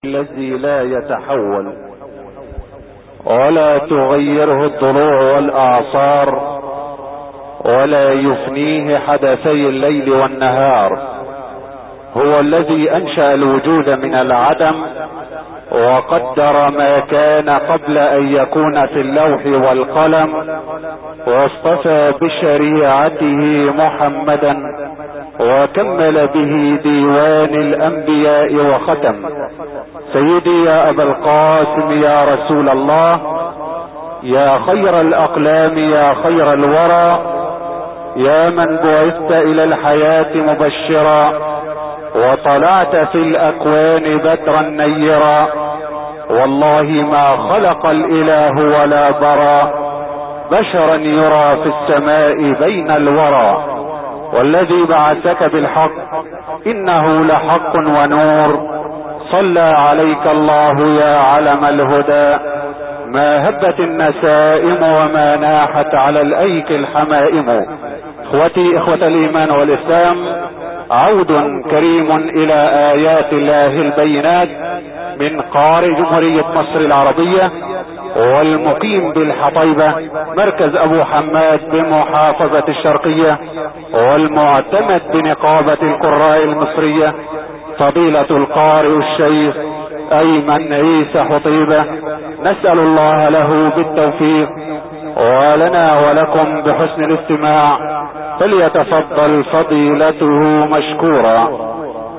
الذي لا يتحول ولا تغيره الضلوع والأعصار ولا يفنيه حدثي الليل والنهار. هو الذي أنشأ الوجود من العدم وقدر ما كان قبل أن يكون في اللوح والقلم، واصطفى بشريعته محمدا وكمل به ديوان الأنبياء وختم. سيدي يا أبا القاسم يا رسول الله، يا خير الأقلام يا خير الورى، يا من بعثت إلى الحياة مبشرا وطلعت في الأكوان بدرا نيرا. والله ما خلق الإله ولا برى بشرا يرى في السماء بين الورى. والذي بعثك بالحق إنه لحق ونور، صلى عليك الله يا علم الهدى. ما هبت النسائم وما ناحت على الأيك الحمائم. اخوتي اخوة الإيمان والإسلام، عود كريم إلى آيات الله البينات من قارئ جمهورية مصر العربية والمقيم بالحطيبة مركز أبو حماد بمحافظة الشرقية، والمعتمد بنقابة القراء المصرية، فضيلة القارئ الشيخ أيمن عيسى حطيبة. نسأل الله له بالتوفيق ولنا ولكم بحسن الاستماع، فليتفضل فضيلته مشكورا.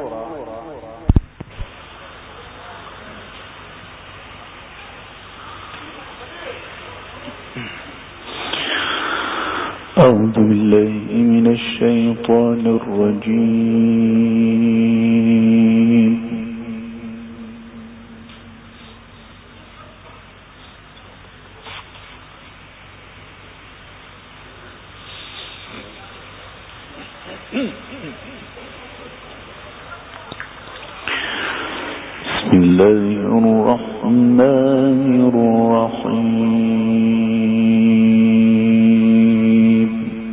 أعوذ بالله من الشيطان الرجيم. بسم الله الرحمن الرحيم.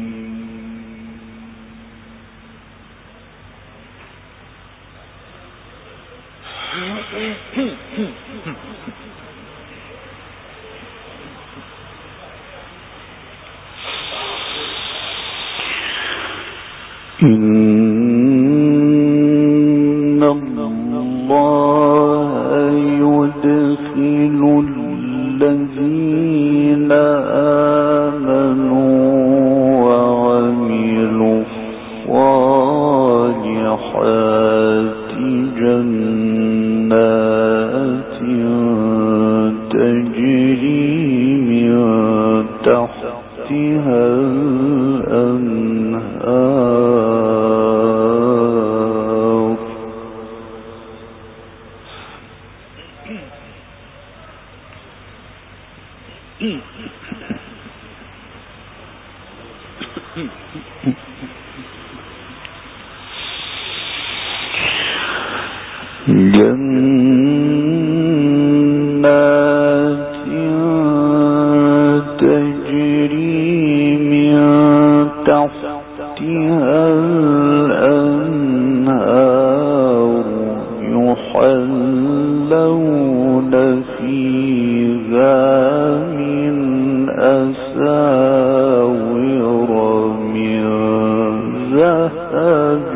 إن الله يدخل الذين آمنوا وعملوا الصالحات جنات تجري من تحتها الأنهار. جنات تجري من تحتها الأنهار يحلون فيها من أساور من ذهب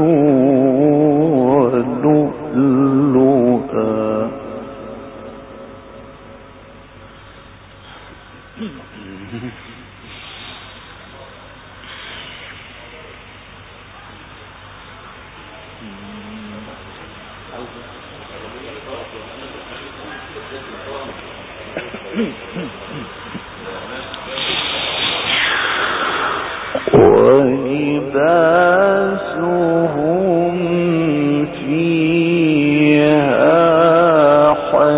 ولؤلؤا. ولباسهم فيها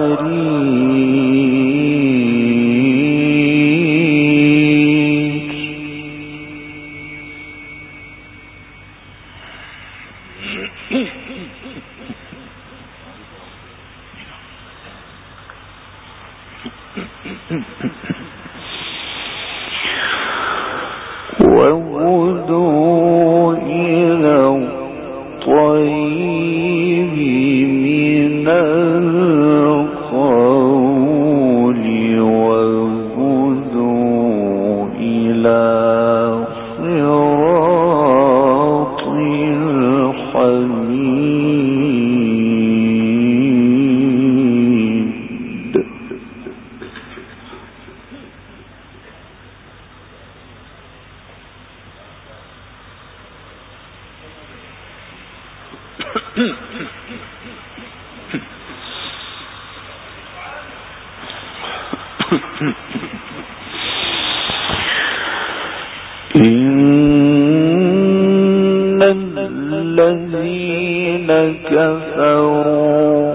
حرير. وهدوا إلى الطيب من إن الذين كفروا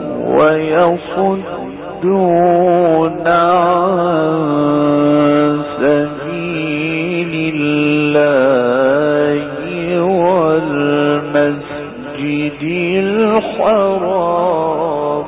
ويصدون عن سبيل الله والمسجد الحرام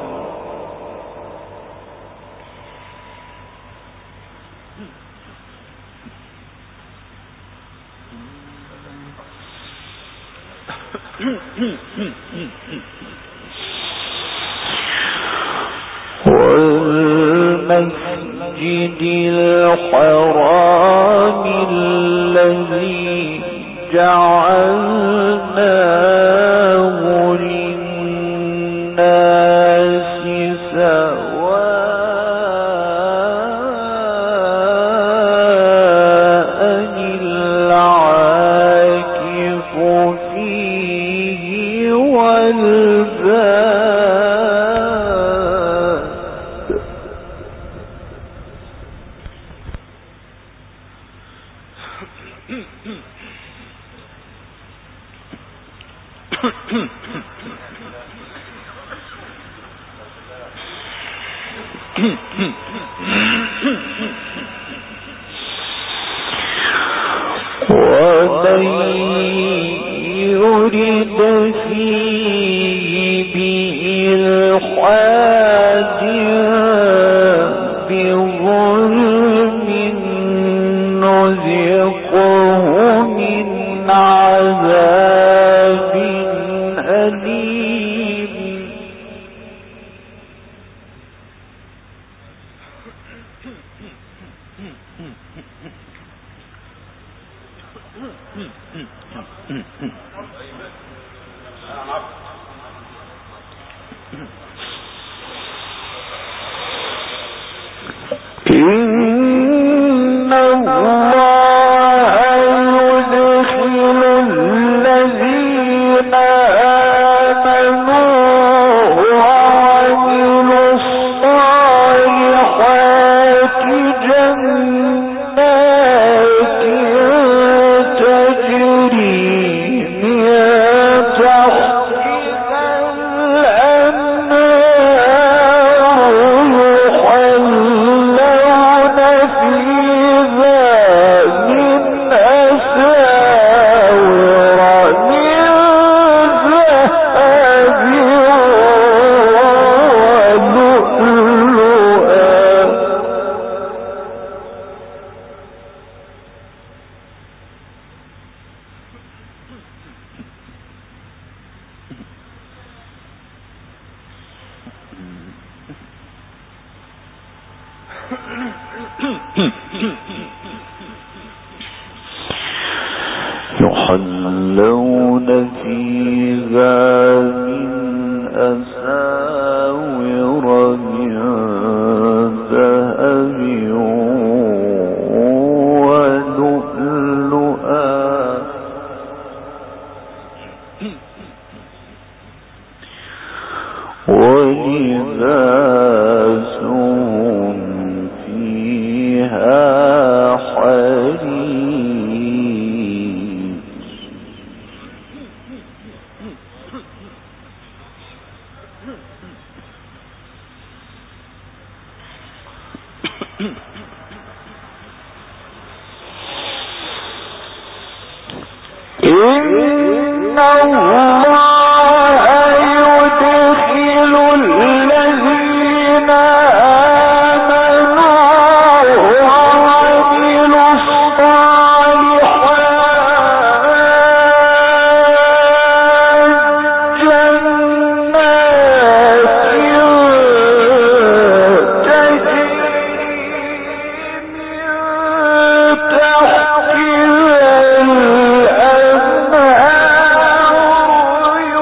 والمسجد الحرام الذي جعلناه للناس سواء العاكف فيه والباد ومن يرد فيه بإلحاد بظلم نذقه من عذاب أليم إن الله يدخل الذين آمنوا وعملوا الصالحات جنات تجري من تحتها الأنهار يحلون فيها من أساور من ذهب ولؤلؤا يحلون فيها من أساور من ذهب ولؤلؤا ولباسهم فيها حرير إن الله يدخل الذين آمنوا وعملوا الصالحات جنات تجري من تحتها الأنهار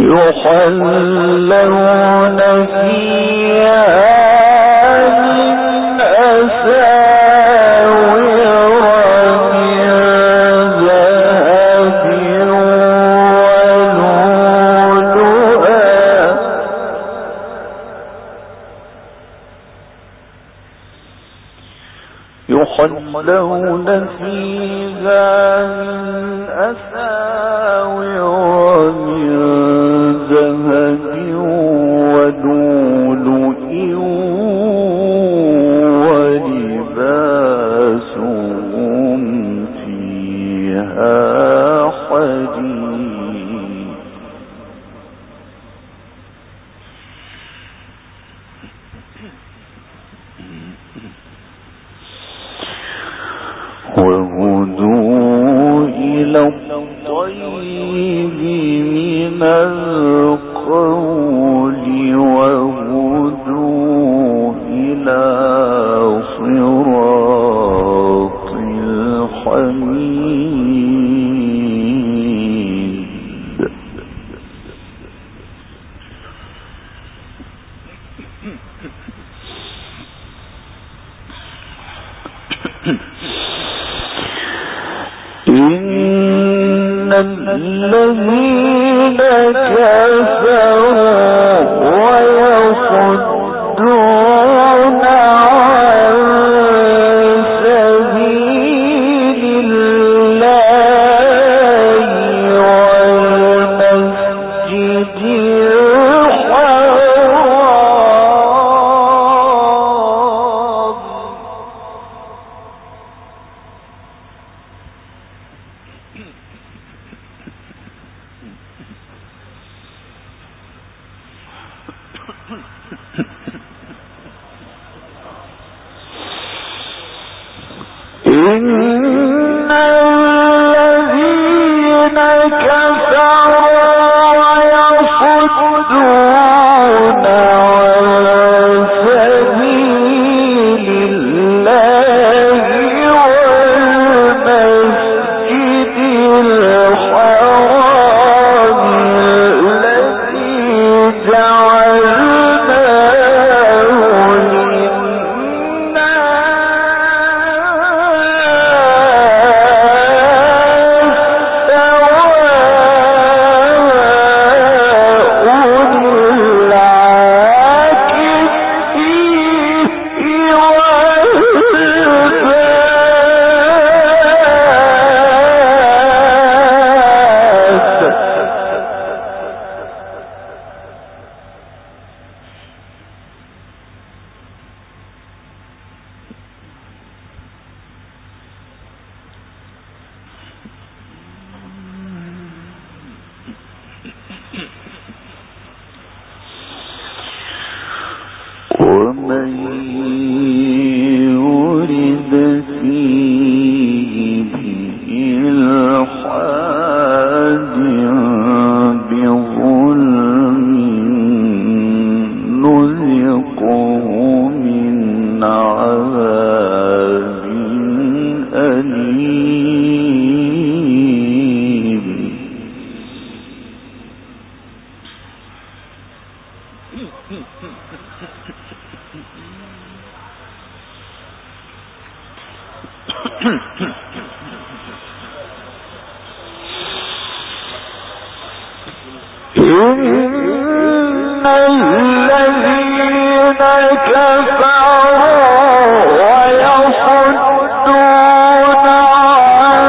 يحلون فيها من أساور من ذهب ولؤلؤا يحلون فيها من أساور من ذهب ولؤلؤ ولباسهم فيها حرير وهدوا إلى الطيب من القول وهدوا إلى صراط الحميد إن الذين كفروا ويصدون عن سبيل الله والمسجد الحرام إن الذين كفروا ويصدون عن سبيل الله والمسجد الحرام الذي جعلناه ومن يرد فيه بإلحاد بظلم نذقه من عذاب أليم إن الذين كفروا ويصدون عن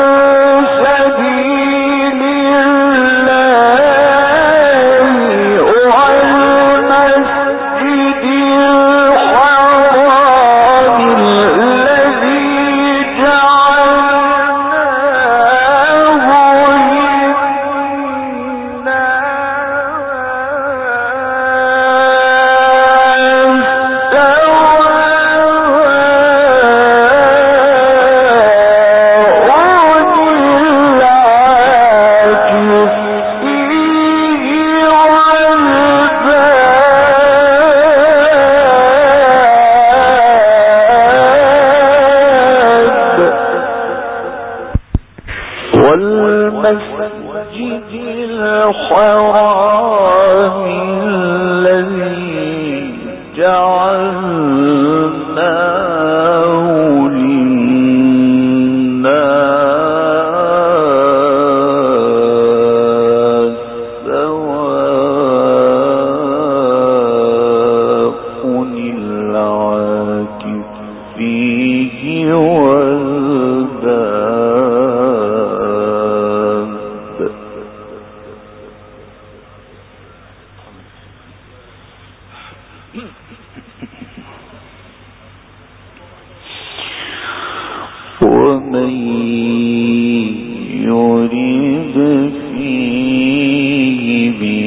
سبيل الله والمسجد الحرام الذي جعلناه للناس والمسجد الحرام الذي جعلناه للناس سواء العاكف فيه والباد. ومن يريد فيه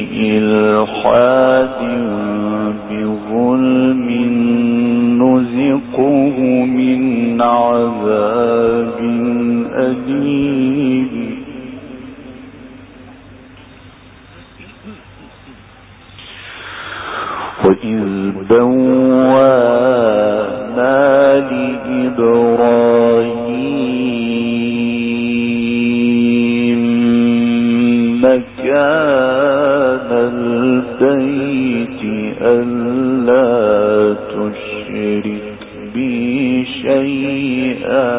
بإلحاد بظلم نذقه من عذاب أليم. وإذ بوأنا لإبراهيم مكان البيت ألا تشرك بي شيئا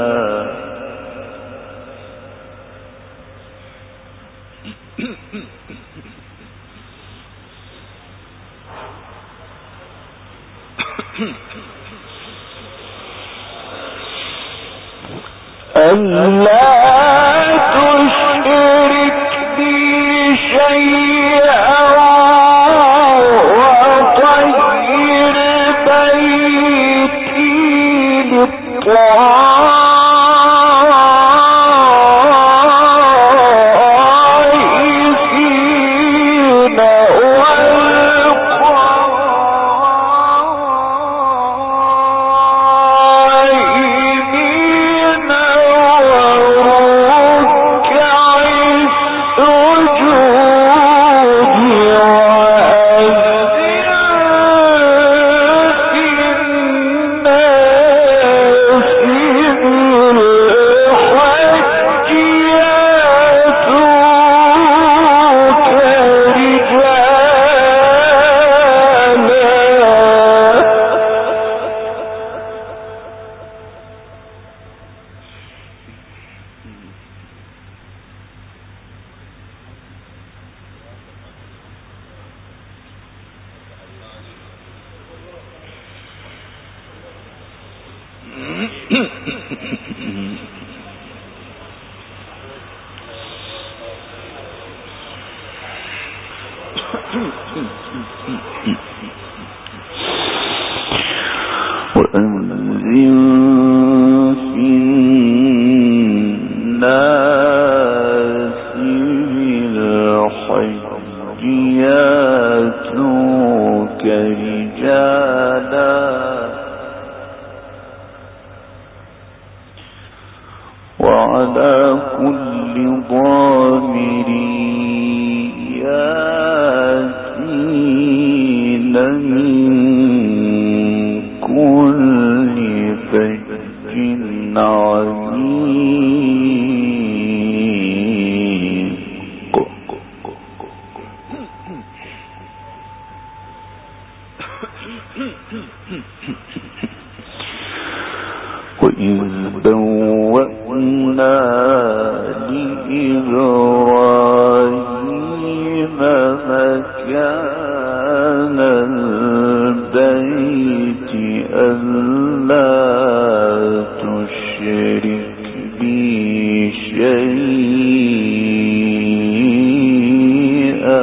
ألا تشرك بي شيئا وطهر بيتي للطائفين وأنذر في الناس بالحج ياتوك رجالا وعلى كل ضامر ياتين من كل فج عميق. وإذ بوأنا لإبراهيم مكان البيت ألا تشرك بي شيئا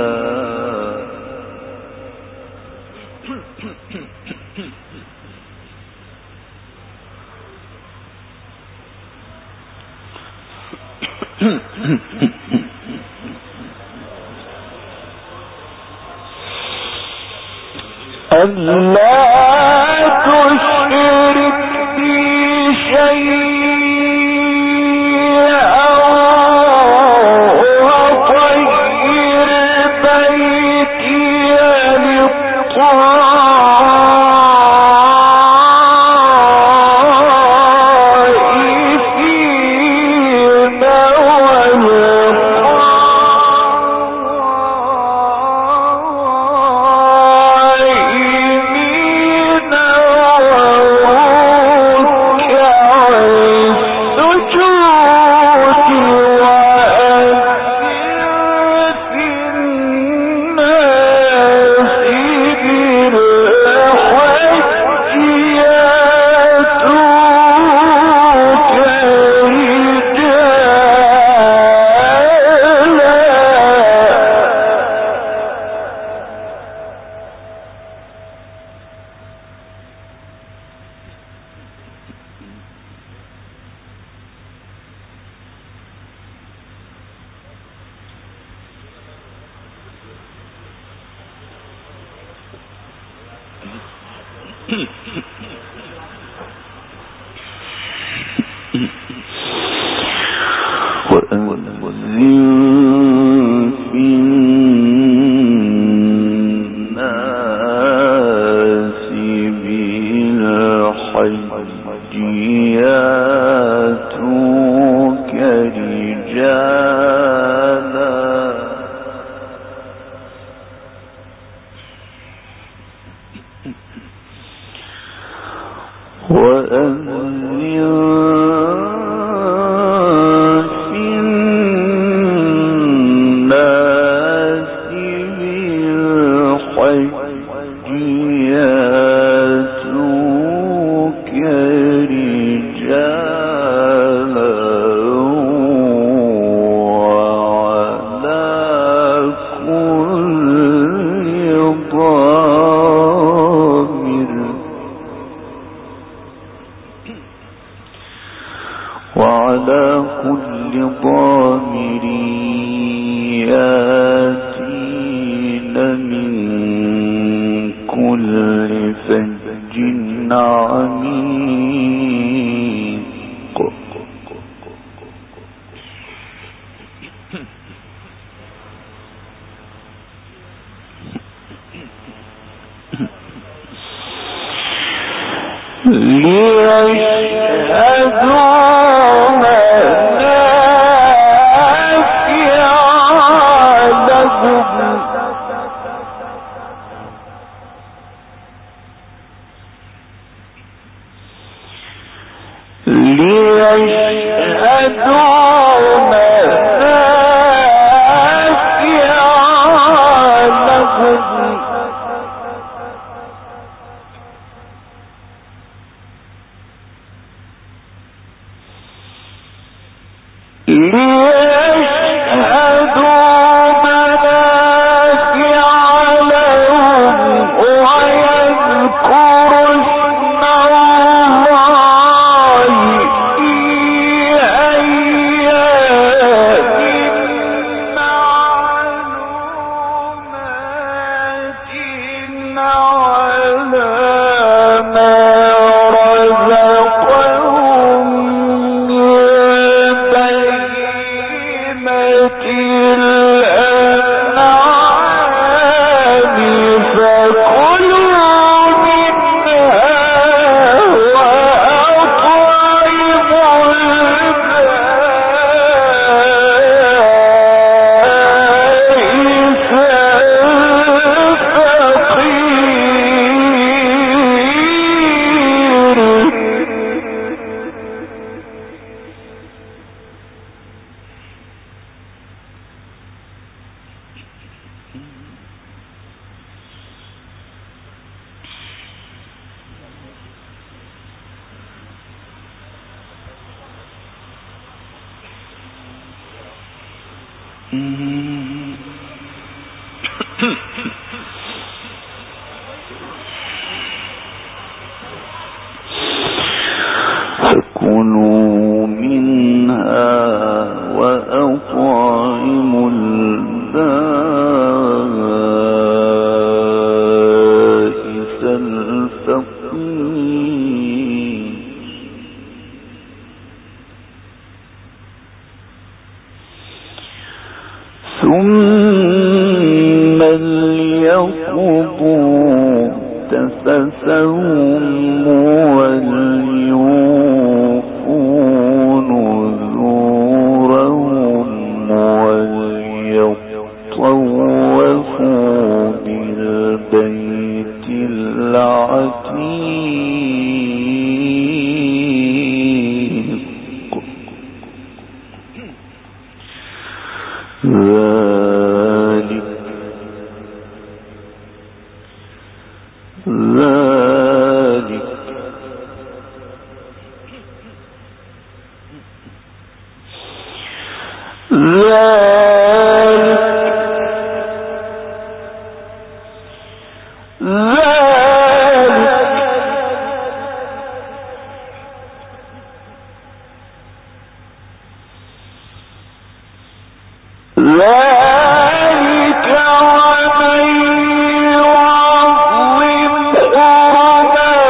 ألا تشرك بي شيئا وطهر بيتي للطائفين فكلوا منها وأطعموا البائس الفقير ثم ليقضوا تفثهم وليوفوا نذورهم وليطوفوا بالبيت العتيق ذلك ومن يعظم حرمات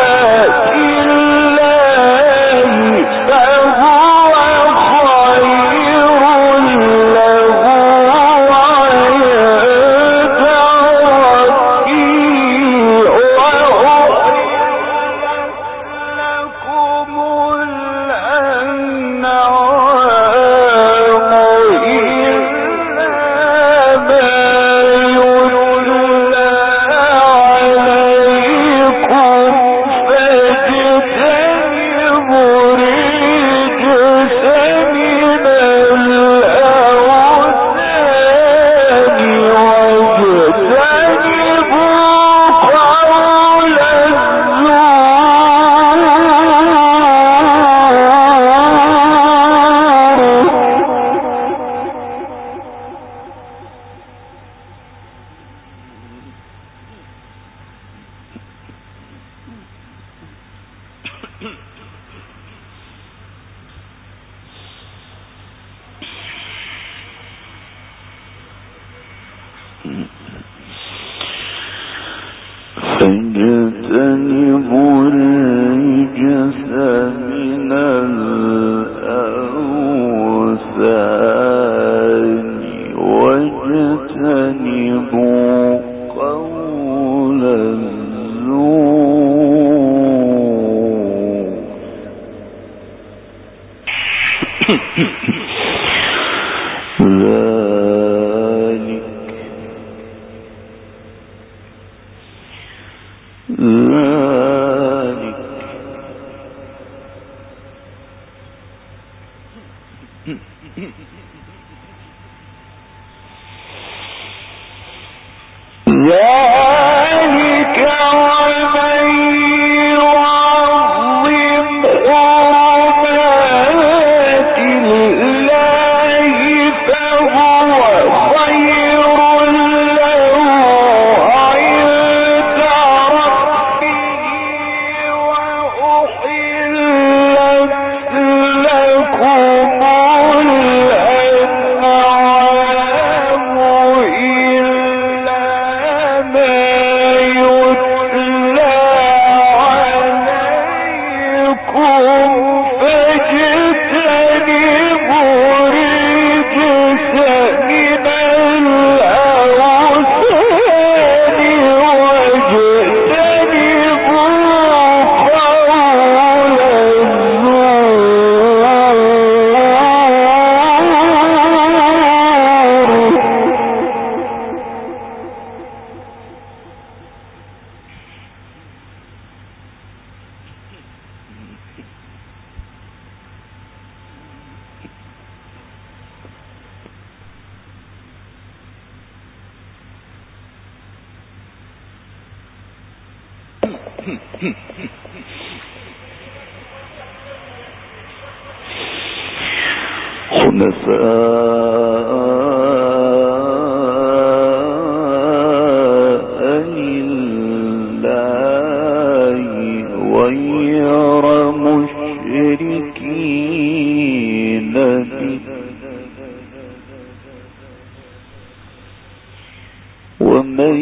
ومن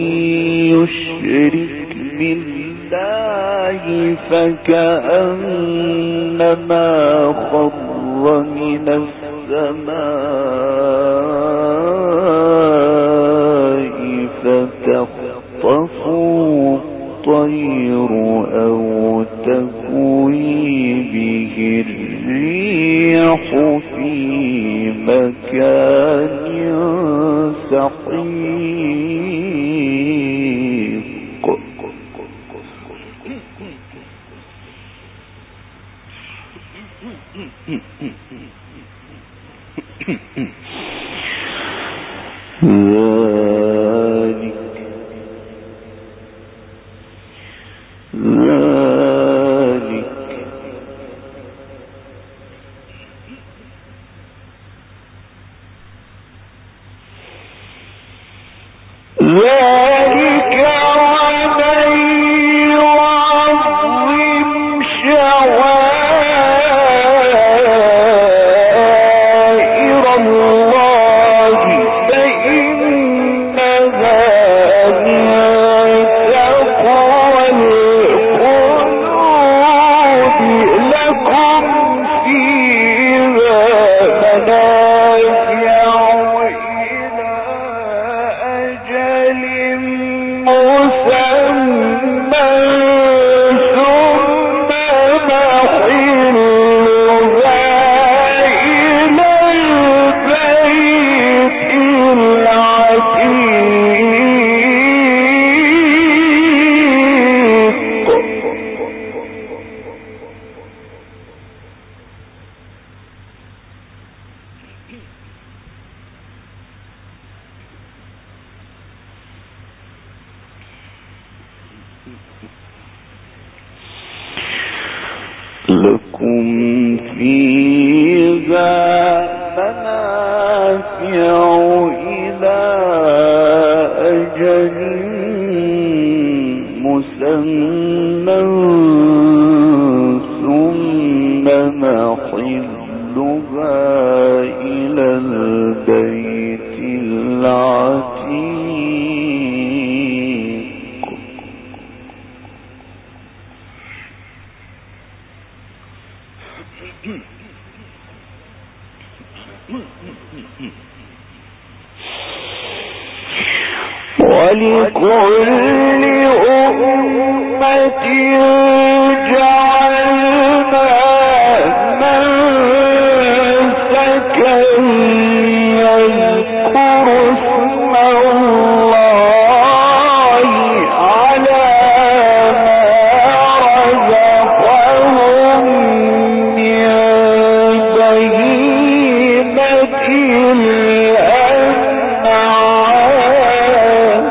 يشرك بالله فكأنما خر من السماء فتخطفه الطير أو تهوي به الريح في مكان سحيق. لكم فيها منافع إلى أجل مسمى ثم محلها إلى البيت العتيق. ولكل أمة جعلنا منسكا يذكر اسم الله على ما رزقهم من بهيمة الأنعام.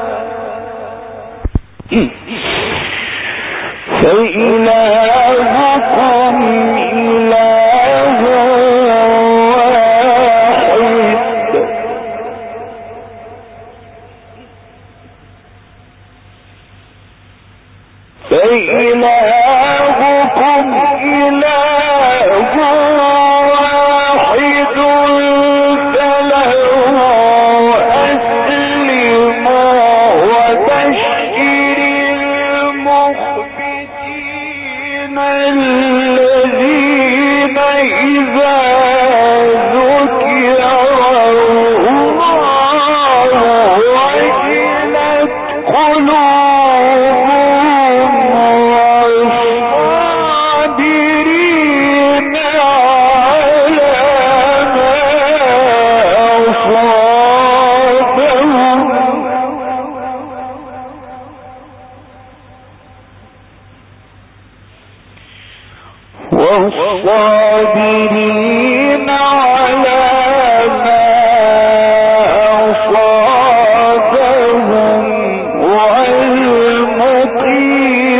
فإلهكم إله واحد فإلهكم إله واحد فله أسلموا وبشر المخبتين الذين إذا ذكر الله وجلت قلوبهم والصابرين على ما أصابهم والصابرين على ما أصابهم والمقيم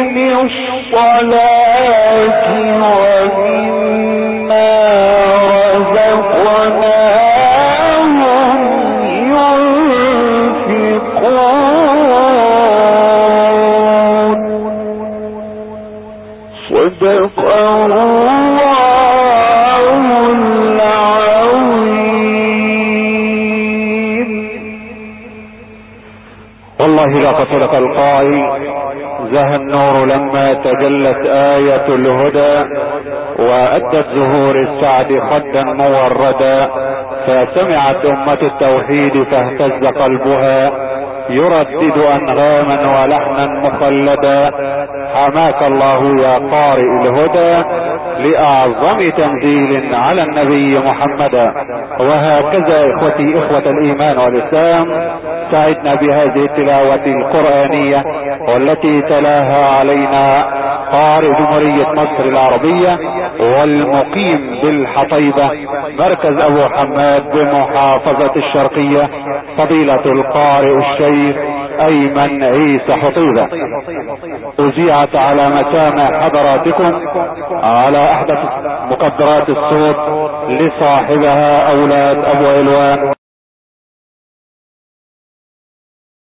والله لقد صدق القائل: زهى النور لما تجلت آية الهدى، وأدت زهور السعد خدا موردا، فسمعت أمة التوحيد فاهتز قلبها، يردد أنغاما ولحنا مخلدا. حماك الله يا قارئ الهدى لأعظم تنزيل على النبي محمدا. وهكذا إخوتي إخوة الإيمان والإسلام، سعدنا بهذه التلاوة القرآنية والتي تلاها علينا قارئ جمهورية مصر العربية والمقيم بالحطيبة مركز أبو حماد بمحافظة الشرقية، فضيلة القارئ الشيخ أيمن عيسى حطيبة. أذيعت على مسامع حضراتكم على أحدث مقدرات الصوت لصاحبها أولاد أبو علوان.